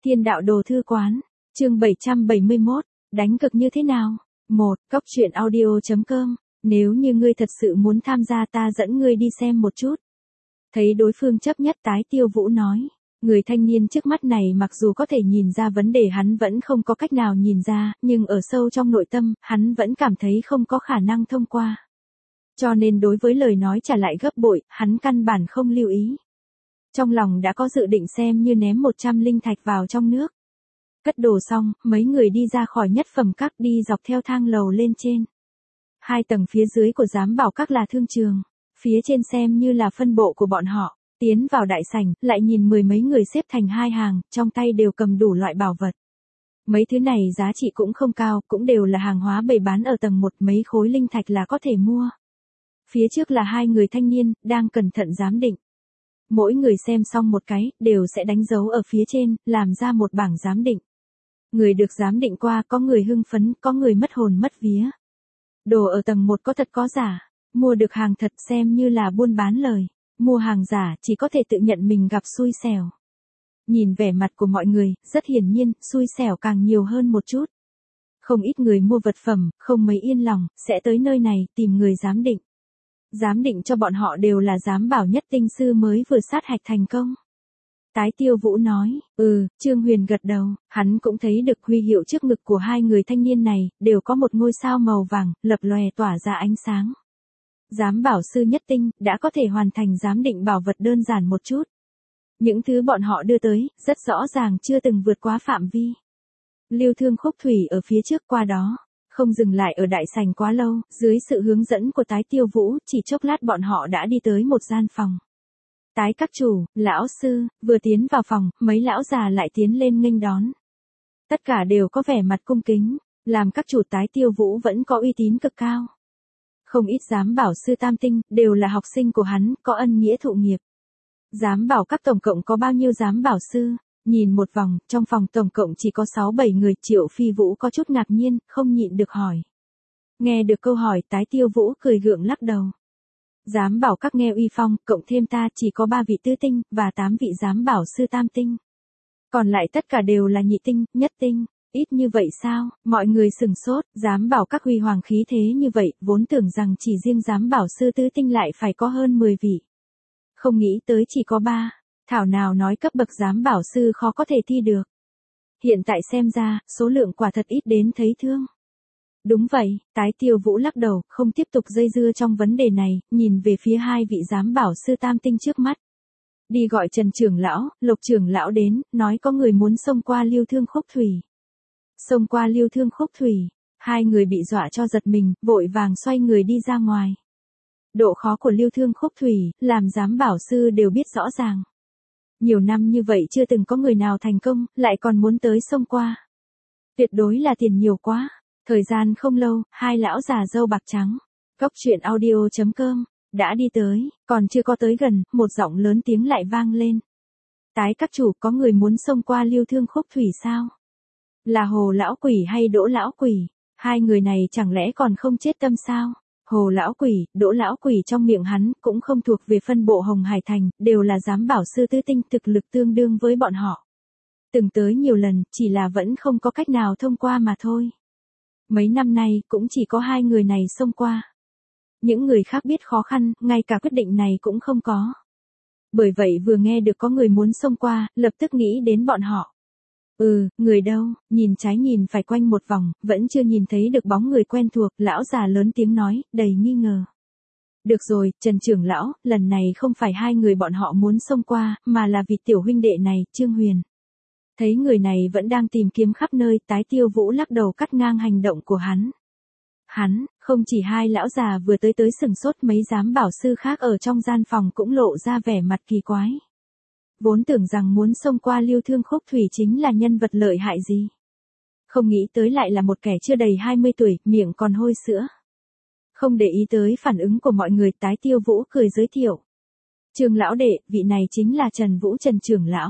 Thiên đạo đồ thư quán, chương 771, đánh cực như thế nào? 1. Cóc truyện audio.com. Nếu như ngươi thật sự muốn tham gia ta dẫn ngươi đi xem một chút. Thấy đối phương chấp nhất, Tái Tiêu Vũ nói. Người thanh niên trước mắt này mặc dù có thể nhìn ra vấn đề, hắn vẫn không có cách nào nhìn ra, nhưng ở sâu trong nội tâm, hắn vẫn cảm thấy không có khả năng thông qua. Cho nên đối với lời nói trả lại gấp bội, hắn căn bản không lưu ý. Trong lòng đã có dự định xem như ném 100 linh thạch vào trong nước. Cất đồ xong, mấy người đi ra khỏi nhất phẩm các, đi dọc theo thang lầu lên trên. 2 tầng phía dưới của giám bảo các là thương trường, phía trên xem như là phân bộ của bọn họ. Tiến vào đại sảnh, lại nhìn 10 mấy người xếp thành 2 hàng, trong tay đều cầm đủ loại bảo vật. Mấy thứ này giá trị cũng không cao, cũng đều là hàng hóa bày bán ở tầng 1, mấy khối linh thạch là có thể mua. Phía trước là 2 người thanh niên, đang cẩn thận giám định. Mỗi người xem xong một cái, đều sẽ đánh dấu ở phía trên, làm ra một bảng giám định. Người được giám định qua, có người hưng phấn, có người mất hồn mất vía. Đồ ở tầng 1 có thật có giả, mua được hàng thật xem như là buôn bán lời, mua hàng giả chỉ có thể tự nhận mình gặp xui xẻo. Nhìn vẻ mặt của mọi người, rất hiển nhiên, xui xẻo càng nhiều hơn một chút. Không ít người mua vật phẩm, không mấy yên lòng, sẽ tới nơi này, tìm người giám định. Giám định cho bọn họ đều là giám bảo nhất tinh sư mới vừa sát hạch thành công. Tái Tiêu Vũ nói, Trương Huyền gật đầu, hắn cũng thấy được huy hiệu trước ngực của 2 người thanh niên này, đều có một ngôi sao màu vàng, lập lòe tỏa ra ánh sáng. Giám bảo sư nhất tinh, đã có thể hoàn thành giám định bảo vật đơn giản một chút. Những thứ bọn họ đưa tới, rất rõ ràng chưa từng vượt quá phạm vi. Lưu Thương Khúc Thủy ở phía trước qua đó. Không dừng lại ở đại sảnh quá lâu, dưới sự hướng dẫn của Tái Tiêu Vũ, chỉ chốc lát bọn họ đã đi tới một gian phòng. Tái các chủ, lão sư, vừa tiến vào phòng, mấy lão già lại tiến lên nghênh đón. Tất cả đều có vẻ mặt cung kính, làm các chủ Tái Tiêu Vũ vẫn có uy tín cực cao. Không ít giám bảo sư tam tinh, đều là học sinh của hắn, có ân nghĩa thụ nghiệp. Giám bảo các tổng cộng có bao nhiêu giám bảo sư? Nhìn một vòng, trong phòng tổng cộng chỉ có 6-7 người, Triệu Phi Vũ có chút ngạc nhiên, không nhịn được hỏi. Nghe được câu hỏi, Tái Tiêu Vũ cười gượng lắc đầu. Giám bảo các nghe uy phong, cộng thêm ta chỉ có 3 vị tứ tinh, và 8 vị giám bảo sư tam tinh. Còn lại tất cả đều là nhị tinh, nhất tinh. Ít như vậy sao? Mọi người sừng sốt, giám bảo các huy hoàng khí thế như vậy, vốn tưởng rằng chỉ riêng giám bảo sư tứ tinh lại phải có hơn 10 vị. Không nghĩ tới chỉ có 3. Thảo nào nói cấp bậc giám bảo sư khó có thể thi được. Hiện tại xem ra, số lượng quả thật ít đến thấy thương. Đúng vậy, Tái Tiêu Vũ lắc đầu, không tiếp tục dây dưa trong vấn đề này, nhìn về phía 2 vị giám bảo sư tam tinh trước mắt. Đi gọi Trần trưởng lão, Lộc trưởng lão đến, nói có người muốn xông qua Lưu Thương Khúc Thủy. Xông qua Lưu Thương Khúc Thủy, 2 người bị dọa cho giật mình, vội vàng xoay người đi ra ngoài. Độ khó của Lưu Thương Khúc Thủy, làm giám bảo sư đều biết rõ ràng. Nhiều năm như vậy chưa từng có người nào thành công, lại còn muốn tới xông qua. Tuyệt đối là tiền nhiều quá. Thời gian không lâu, 2 lão già râu bạc trắng, cóc truyện audio.com, đã đi tới, còn chưa có tới gần, một giọng lớn tiếng lại vang lên. Tái các chủ, có người muốn xông qua Lưu Thương Khúc Thủy sao? Là Hồ lão quỷ hay Đỗ lão quỷ? 2 người này chẳng lẽ còn không chết tâm sao? Hồ lão quỷ, Đỗ lão quỷ trong miệng hắn cũng không thuộc về phân bộ Hồng Hải Thành, đều là giám bảo sư tứ tinh, thực lực tương đương với bọn họ. Từng tới nhiều lần, chỉ là vẫn không có cách nào thông qua mà thôi. Mấy năm nay cũng chỉ có 2 người này xông qua. Những người khác biết khó khăn, ngay cả quyết định này cũng không có. Bởi vậy vừa nghe được có người muốn xông qua, lập tức nghĩ đến bọn họ. Người đâu? Nhìn trái nhìn phải quanh một vòng, vẫn chưa nhìn thấy được bóng người quen thuộc, lão già lớn tiếng nói, đầy nghi ngờ. Được rồi, Trần trưởng lão, lần này không phải 2 người bọn họ muốn xông qua, mà là vị tiểu huynh đệ này, Trương Huyền. Thấy người này vẫn đang tìm kiếm khắp nơi, Tái Tiêu Vũ lắc đầu cắt ngang hành động của hắn. Hắn, không chỉ 2 lão già vừa tới sừng sốt, mấy giám bảo sư khác ở trong gian phòng cũng lộ ra vẻ mặt kỳ quái. Vốn tưởng rằng muốn xông qua Lưu Thương Khúc Thủy chính là nhân vật lợi hại gì. Không nghĩ tới lại là một kẻ chưa đầy 20 tuổi, miệng còn hôi sữa. Không để ý tới phản ứng của mọi người, Tái Tiêu Vũ cười giới thiệu. Trương lão đệ, vị này chính là Trần Vũ Trần trưởng lão.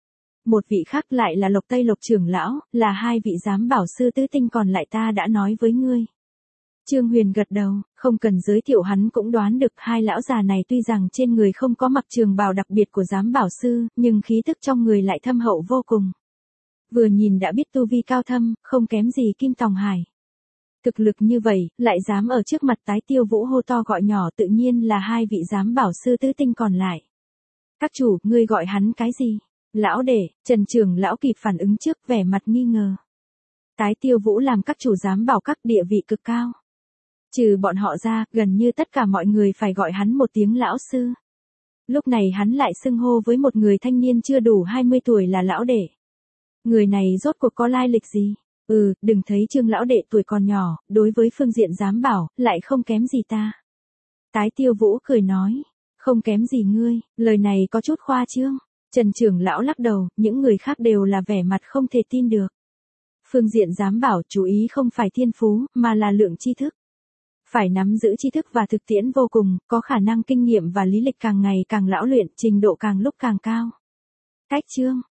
Một vị khác lại là Lộc Tây Lộc trưởng lão, là 2 vị giám bảo sư tứ tinh còn lại ta đã nói với ngươi. Trương Huyền gật đầu, không cần giới thiệu hắn cũng đoán được 2 lão già này tuy rằng trên người không có mặc trường bào đặc biệt của giám bảo sư, nhưng khí tức trong người lại thâm hậu vô cùng. Vừa nhìn đã biết tu vi cao thâm, không kém gì Kim Tòng Hải. Thực lực như vậy, lại dám ở trước mặt Tái Tiêu Vũ hô to gọi nhỏ, tự nhiên là hai vị giám bảo sư tứ tinh còn lại. Các chủ, ngươi gọi hắn cái gì? Lão đệ, Trần trưởng lão kịp phản ứng trước, vẻ mặt nghi ngờ. Tái Tiêu Vũ làm các chủ giám bảo các, địa vị cực cao. Trừ bọn họ ra, gần như tất cả mọi người phải gọi hắn một tiếng lão sư. Lúc này hắn lại xưng hô với một người thanh niên chưa đủ 20 tuổi là lão đệ. Người này rốt cuộc có lai lịch gì? Đừng thấy Trương lão đệ tuổi còn nhỏ, đối với phương diện giám bảo, lại không kém gì ta. Tái Tiêu Vũ cười nói, không kém gì ngươi, lời này có chút khoa trương. Trần trưởng lão lắc đầu, những người khác đều là vẻ mặt không thể tin được. Phương diện giám bảo chú ý không phải thiên phú, mà là lượng tri thức. Phải nắm giữ tri thức và thực tiễn vô cùng, có khả năng kinh nghiệm và lý lịch càng ngày càng lão luyện, trình độ càng lúc càng cao. Cách chương,